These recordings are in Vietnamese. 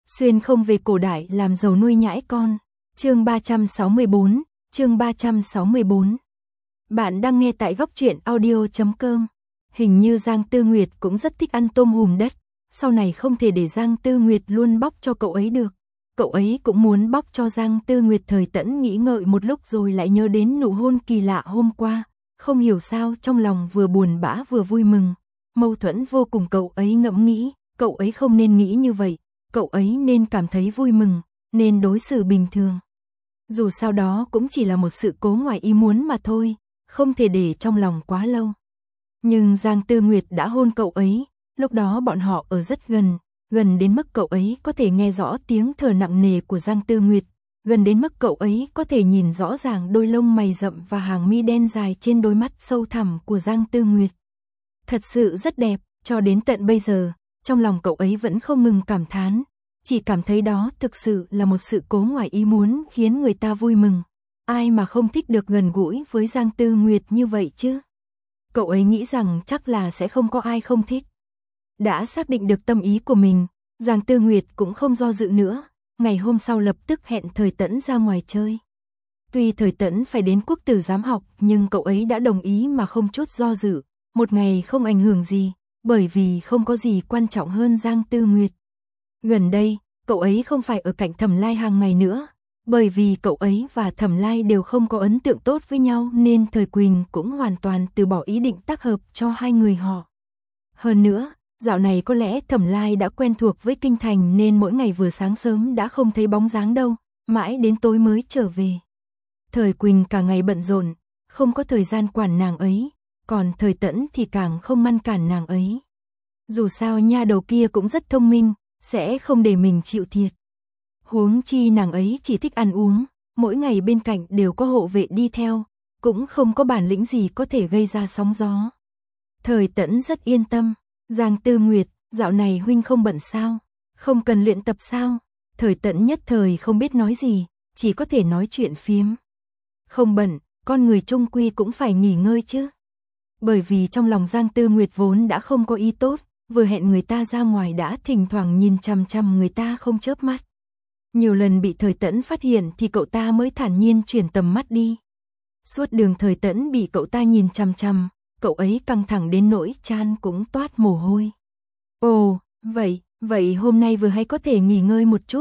Xuyên không về cổ đại làm giàu nuôi nhãi con. Chương 364, chương 364. Bạn đang nghe tại góc truyện audio.com. Hình như Giang Tư Nguyệt cũng rất thích ăn tôm hùm đất, sau này không thể để Giang Tư Nguyệt luôn bóc cho cậu ấy được. Cậu ấy cũng muốn bóc cho Giang Tư Nguyệt. Thời Tẫn nghĩ ngợi một lúc rồi lại nhớ đến nụ hôn kỳ lạ hôm qua, không hiểu sao trong lòng vừa buồn bã vừa vui mừng, mâu thuẫn vô cùng. Cậu ấy ngẫm nghĩ, cậu ấy không nên nghĩ như vậy, cậu ấy nên cảm thấy vui mừng, nên đối xử bình thường. Dù sao đó cũng chỉ là một sự cố ngoài ý muốn mà thôi, không thể để trong lòng quá lâu. Nhưng Giang Tư Nguyệt đã hôn cậu ấy, lúc đó bọn họ ở rất gần, gần đến mức cậu ấy có thể nghe rõ tiếng thở nặng nề của Giang Tư Nguyệt, gần đến mức cậu ấy có thể nhìn rõ ràng đôi lông mày rậm và hàng mi đen dài trên đôi mắt sâu thẳm của Giang Tư Nguyệt. Thật sự rất đẹp, cho đến tận bây giờ, trong lòng cậu ấy vẫn không ngừng cảm thán, chỉ cảm thấy đó thực sự là một sự cố ngoài ý muốn khiến người ta vui mừng. Ai mà không thích được gần gũi với Giang Tư Nguyệt như vậy chứ? Cậu ấy nghĩ rằng chắc là sẽ không có ai không thích. Đã xác định được tâm ý của mình, Giang Tư Nguyệt cũng không do dự nữa, ngày hôm sau lập tức hẹn Thời Tẫn ra ngoài chơi. Tuy Thời Tẫn phải đến Quốc Tử Giám học, nhưng cậu ấy đã đồng ý mà không chút do dự, một ngày không ảnh hưởng gì, bởi vì không có gì quan trọng hơn Giang Tư Nguyệt. Gần đây, cậu ấy không phải ở cạnh Thẩm Lai hàng ngày nữa, bởi vì cậu ấy và Thẩm Lai đều không có ấn tượng tốt với nhau nên Thời Quỳnh cũng hoàn toàn từ bỏ ý định tác hợp cho hai người họ. Hơn nữa, dạo này có lẽ Thẩm Lai đã quen thuộc với kinh thành nên mỗi ngày vừa sáng sớm đã không thấy bóng dáng đâu, mãi đến tối mới trở về. Thời Quỳnh cả ngày bận rộn, không có thời gian quản nàng ấy, còn Thời Tẫn thì càng không ngăn cản nàng ấy. Dù sao nha đầu kia cũng rất thông minh, sẽ không để mình chịu thiệt. Huống chi nàng ấy chỉ thích ăn uống, mỗi ngày bên cạnh đều có hộ vệ đi theo, cũng không có bản lĩnh gì có thể gây ra sóng gió. Thời Tẫn rất yên tâm. Giang Tư Nguyệt, dạo này huynh không bận sao? Không cần luyện tập sao? Thời Tẫn nhất thời không biết nói gì, chỉ có thể nói chuyện phiếm. Không bận, con người chung quy cũng phải nghỉ ngơi chứ. Bởi vì trong lòng Giang Tư Nguyệt vốn đã không có ý tốt, vừa hẹn người ta ra ngoài đã thỉnh thoảng nhìn chằm chằm người ta không chớp mắt. Nhiều lần bị Thời Tẫn phát hiện thì cậu ta mới thản nhiên chuyển tầm mắt đi. Suốt đường Thời Tẫn bị cậu ta nhìn chằm chằm, cậu ấy căng thẳng đến nỗi trán cũng toát mồ hôi. Ồ, vậy hôm nay vừa hay có thể nghỉ ngơi một chút,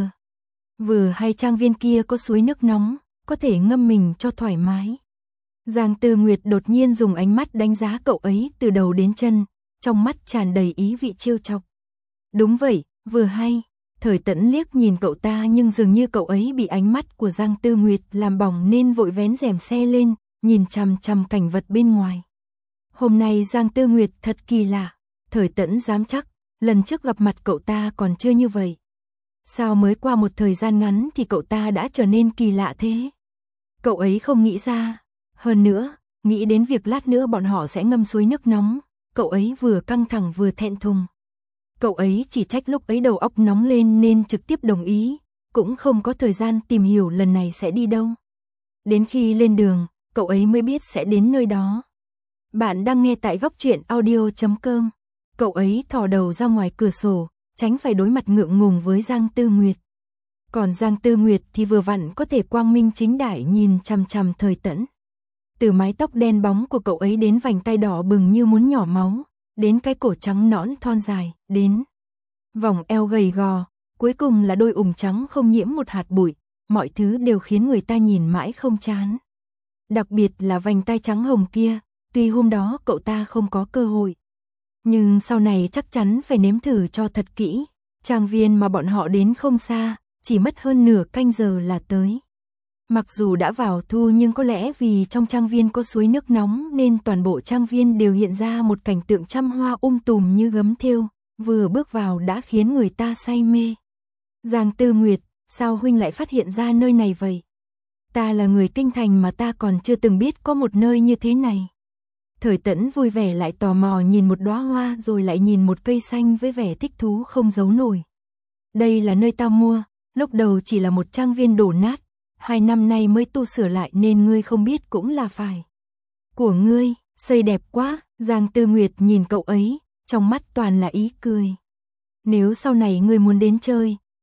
vừa hay trang viên kia có suối nước nóng, có thể ngâm mình cho thoải mái. Giang Tư Nguyệt đột nhiên dùng ánh mắt đánh giá cậu ấy từ đầu đến chân, trong mắt tràn đầy ý vị trêu chọc. Đúng vậy, vừa hay. Thời Tẫn liếc nhìn cậu ta nhưng dường như cậu ấy bị ánh mắt của Giang Tư Nguyệt làm bỏng nên vội vén rèm xe lên, nhìn chằm chằm cảnh vật bên ngoài. Hôm nay Giang Tư Nguyệt thật kỳ lạ, Thời Tẫn dám chắc, lần trước gặp mặt cậu ta còn chưa như vậy. Sao mới qua một thời gian ngắn thì cậu ta đã trở nên kỳ lạ thế? Cậu ấy không nghĩ ra. Hơn nữa, nghĩ đến việc lát nữa bọn họ sẽ ngâm suối nước nóng, cậu ấy vừa căng thẳng vừa thẹn thùng. Cậu ấy chỉ trách lúc ấy đầu óc nóng lên nên trực tiếp đồng ý, cũng không có thời gian tìm hiểu lần này sẽ đi đâu. Đến khi lên đường, cậu ấy mới biết sẽ đến nơi đó. Bạn đang nghe tại góc truyện audio.com. Cậu ấy thò đầu ra ngoài cửa sổ, tránh phải đối mặt ngượng ngùng với Giang Tư Nguyệt. Còn Giang Tư Nguyệt thì vừa vặn có thể quang minh chính đại nhìn chằm chằm Thời Tẫn. Từ mái tóc đen bóng của cậu ấy đến vành tay đỏ bừng như muốn nhỏ máu, đến cái cổ trắng nõn thon dài, đến vòng eo gầy gò, cuối cùng là đôi ủng trắng không nhiễm một hạt bụi, mọi thứ đều khiến người ta nhìn mãi không chán. Đặc biệt là vành tay trắng hồng kia, tuy hôm đó cậu ta không có cơ hội, nhưng sau này chắc chắn phải nếm thử cho thật kỹ. Trang viên mà bọn họ đến không xa, chỉ mất hơn nửa canh giờ là tới. Mặc dù đã vào thu nhưng có lẽ vì trong trang viên có suối nước nóng nên toàn bộ trang viên đều hiện ra một cảnh tượng trăm hoa tùm như gấm thêu, vừa bước vào đã khiến người ta say mê. Giang Tư Nguyệt, sao huynh lại phát hiện ra nơi này vậy? Ta là người kinh thành mà ta còn chưa từng biết có một nơi như thế này. Thời Tẫn vui vẻ lại tò mò nhìn một đóa hoa rồi lại nhìn một cây xanh với vẻ thích thú không giấu nổi. Đây là nơi tao mua, lúc đầu chỉ là một trang viên đổ nát, 2 năm nay mới tu sửa lại nên ngươi không biết cũng là phải. Của ngươi, xây đẹp quá. Giang Tư Nguyệt nhìn cậu ấy, trong mắt toàn là ý cười. Nếu sau này ngươi muốn đến chơi,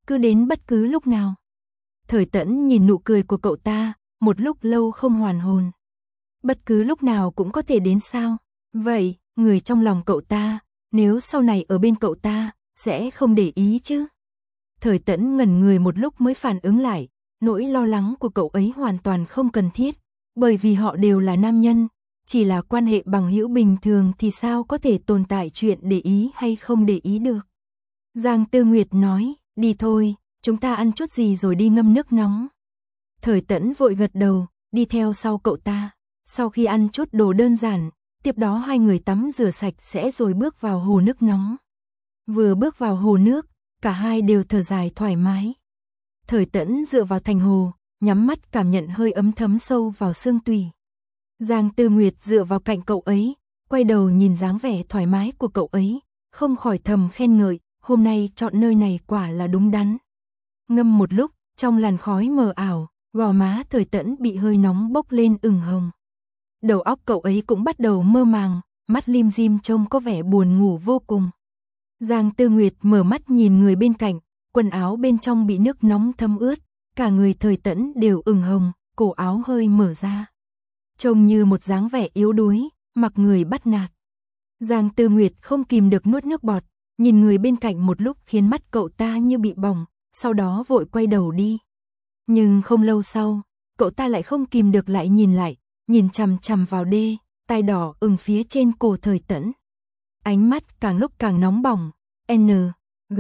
cứ đến bất cứ lúc nào. Thời Tẫn nhìn nụ cười của cậu ta, một lúc lâu không hoàn hồn. Bất cứ lúc nào cũng có thể đến sao? Vậy, người trong lòng cậu ta, nếu sau này ở bên cậu ta, sẽ không để ý chứ? Thời Tẫn ngẩn người một lúc mới phản ứng lại, nỗi lo lắng của cậu ấy hoàn toàn không cần thiết, bởi vì họ đều là nam nhân, chỉ là quan hệ bằng hữu bình thường thì sao có thể tồn tại chuyện để ý hay không để ý được. Giang Tư Nguyệt nói, đi thôi, chúng ta ăn chút gì rồi đi ngâm nước nóng. Thời Tẫn vội gật đầu, đi theo sau cậu ta. Sau khi ăn chút đồ đơn giản, tiếp đó hai người tắm rửa sạch sẽ rồi bước vào hồ nước nóng. Vừa bước vào hồ nước, cả hai đều thở dài thoải mái. Thời Tẫn dựa vào thành hồ, nhắm mắt cảm nhận hơi ấm thấm sâu vào xương tủy. Giang Tư Nguyệt dựa vào cạnh cậu ấy, quay đầu nhìn dáng vẻ thoải mái của cậu ấy, không khỏi thầm khen ngợi, hôm nay chọn nơi này quả là đúng đắn. Ngâm một lúc, trong làn khói mờ ảo, gò má Thời Tẫn bị hơi nóng bốc lên ửng hồng. Đầu óc cậu ấy cũng bắt đầu mơ màng, mắt lim dim trông có vẻ buồn ngủ vô cùng. Giang Tư Nguyệt mở mắt nhìn người bên cạnh, quần áo bên trong bị nước nóng thấm ướt, cả người Thời Tẫn đều ửng hồng, cổ áo hơi mở ra. Trông như một dáng vẻ yếu đuối, mặc người bắt nạt. Giang Tư Nguyệt không kìm được nuốt nước bọt, nhìn người bên cạnh một lúc khiến mắt cậu ta như bị bỏng, sau đó vội quay đầu đi. Nhưng không lâu sau, cậu ta lại không kìm được lại nhìn chằm chằm vào đê, tai đỏ ửng phía trên cổ Thời Tẫn. Ánh mắt càng lúc càng nóng bỏng, N, G,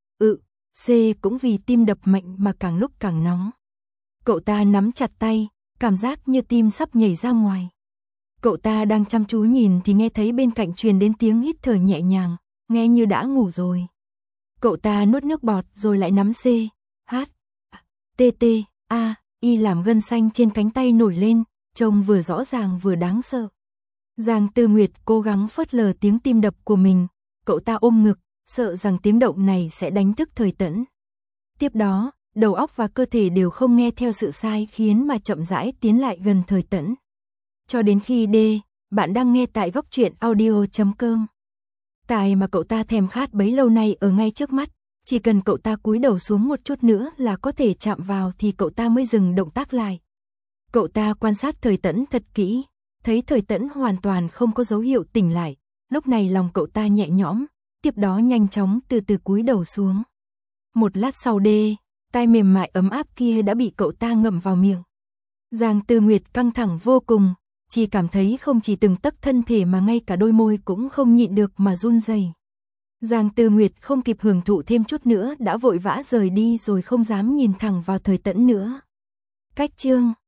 C cũng vì tim đập mạnh mà càng lúc càng nóng. Cậu ta nắm chặt tay, cảm giác như tim sắp nhảy ra ngoài. Cậu ta đang chăm chú nhìn thì nghe thấy bên cạnh truyền đến tiếng hít thở nhẹ nhàng, nghe như đã ngủ rồi. Cậu ta nuốt nước bọt rồi lại nắm C, H, T, T, A, Y làm gân xanh trên cánh tay nổi lên, trông vừa rõ ràng vừa đáng sợ. Giang Tư Nguyệt cố gắng phớt lờ tiếng tim đập của mình, cậu ta ôm ngực, sợ rằng tiếng động này sẽ đánh thức Thời Tẫn. Tiếp đó, đầu óc và cơ thể đều không nghe theo sự sai khiến mà chậm rãi tiến lại gần Thời Tẫn. Cho đến khi bạn đang nghe tại góc truyện audio.com. Tài mà cậu ta thèm khát bấy lâu nay ở ngay trước mắt, chỉ cần cậu ta cúi đầu xuống một chút nữa là có thể chạm vào thì cậu ta mới dừng động tác lại. Cậu ta quan sát Thời Tẫn thật kỹ, thấy Thời Tẫn hoàn toàn không có dấu hiệu tỉnh lại, lúc này lòng cậu ta nhẹ nhõm, tiếp đó nhanh chóng từ từ cúi đầu xuống. Một lát sau tai mềm mại ấm áp kia đã bị cậu ta ngậm vào miệng. Giang Tư Nguyệt căng thẳng vô cùng, chỉ cảm thấy không chỉ từng tấc thân thể mà ngay cả đôi môi cũng không nhịn được mà run rẩy. Giang Tư Nguyệt không kịp hưởng thụ thêm chút nữa đã vội vã rời đi rồi không dám nhìn thẳng vào Thời Tẫn nữa. Cách chương